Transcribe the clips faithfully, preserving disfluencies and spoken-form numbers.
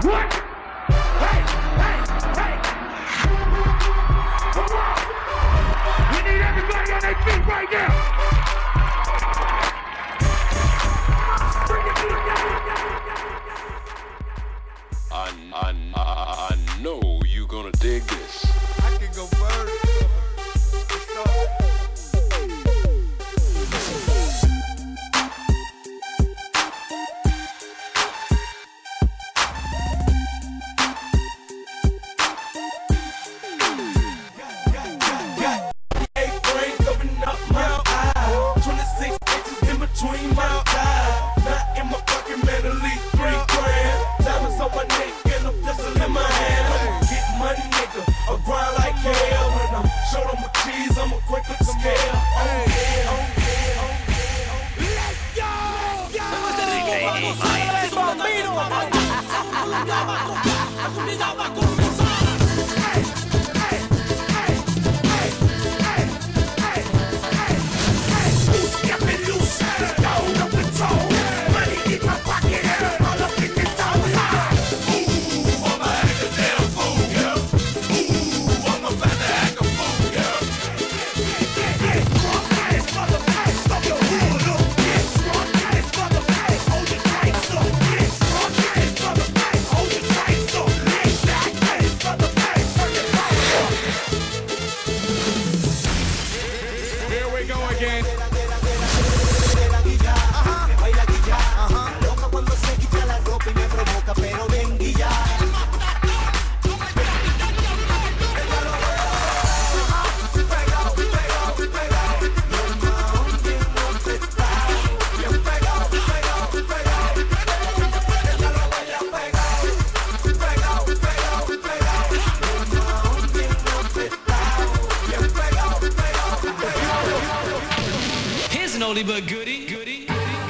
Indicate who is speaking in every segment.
Speaker 1: What? Hey, hey, hey. Come on. We need everybody on their feet right now. Bring it to the
Speaker 2: I, I, I, I know you gonna dig this.
Speaker 3: I can go first.
Speaker 4: But goody, goody.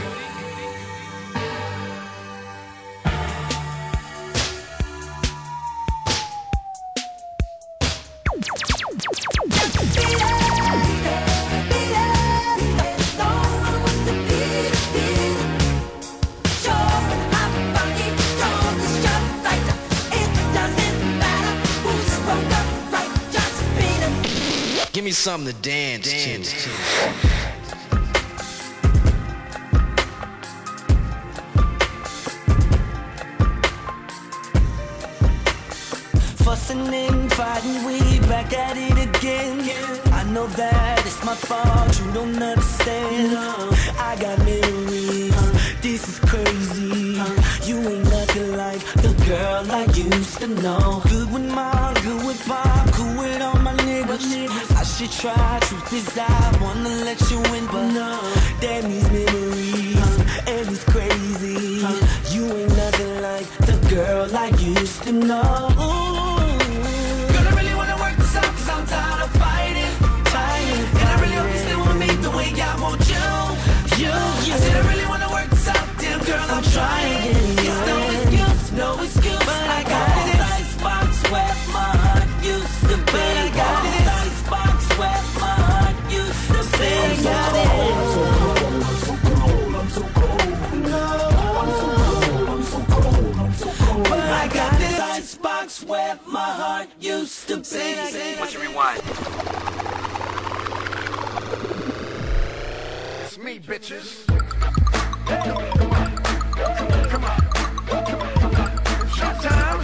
Speaker 4: Give me something to dance, dance to.
Speaker 5: Fussing and fighting, we back at it again. I know that it's my fault, you don't understand. I got memories, this is crazy. You ain't nothing like the girl I used to know. Good with mom, good with pop, cool with all my niggas. I should try, truth is I wanna let you in, but no. Damn these memories, and it's crazy. You ain't nothing like the girl I used to know. I'm tired of fighting, tired, and I really hope you stay with me the way I want you, you, you. I said I really wanna work this out, damn girl, I'm trying. It's no excuse, no excuse, but I got this icebox where my heart used to be. I got this icebox where my heart used to be. I got it. I'm so cold, I'm so cold, I'm so cold. No, I'm so cold, I'm so cold, I'm so cold. But I got this icebox where my heart used to be.
Speaker 6: What's your rewind?
Speaker 1: It's me, bitches. Come on, come on, come on, come on. Showtime.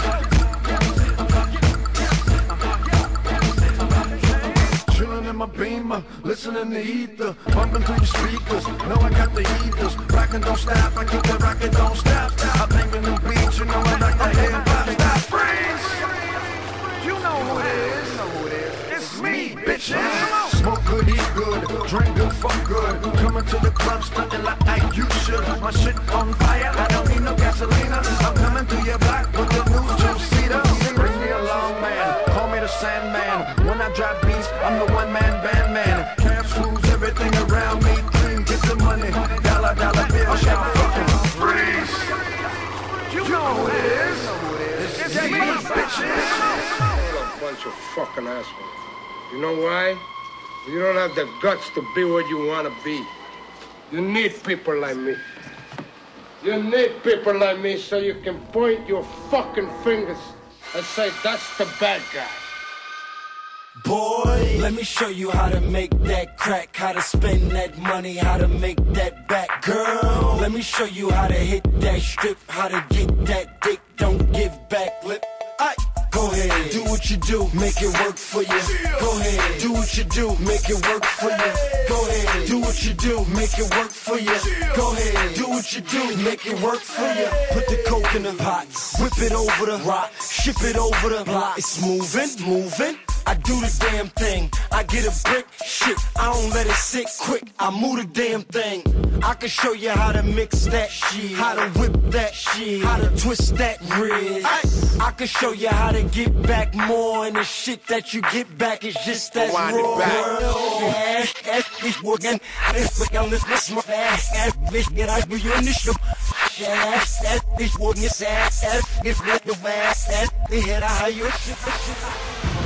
Speaker 1: Chillin' in my Beamer, listening to ether, bumping through your speakers. Know I got the heaters, rockin' don't stop. I keep the rockin' don't stop. I'm banging them beats, you know I like the hip hop. Stop, freeze. You know who it is. You know who it is. It's me, bitches. Smoke good, eat good, drink good, fuck good. Coming to the club, stunting like I you should. My shit on fire, I don't need no gasolina. I'm coming through your block with the new two-seater. Bring me along, man. Call me the Sandman. When I drop beats, I'm the one-man band man. Cash rules everything around me. Clean, get the money. Dollar, dollar bill, shout fucking freeze. You know who it is. It's me, bitches.
Speaker 7: A bunch of fucking assholes. You know why? You don't have the guts to be what you want to be. You need people like me. You need people like me so you can point your fucking fingers and say, that's the bad guy.
Speaker 5: Boy, let me show you how to make that crack, how to spend that money, how to make that back. Girl, let me show you how to hit that strip, how to get that dick, don't give back lip. Aye. Go ahead, do what you do, make it work for you. Go ahead, do what you do, make it work for you. Go ahead, do what you do, make it work for you. Go ahead, do what you do, make it work for you. Put the coke in the pot, whip it over the rock, ship it over the block. It's moving, moving. I do the damn thing. I get a brick, shit, I don't let it sit quick. I move the damn thing. I can show you how to mix that shit, how to whip that shit, how to twist that wrist. I, I can show you how to get back more, and the shit that you get back is just as raw. It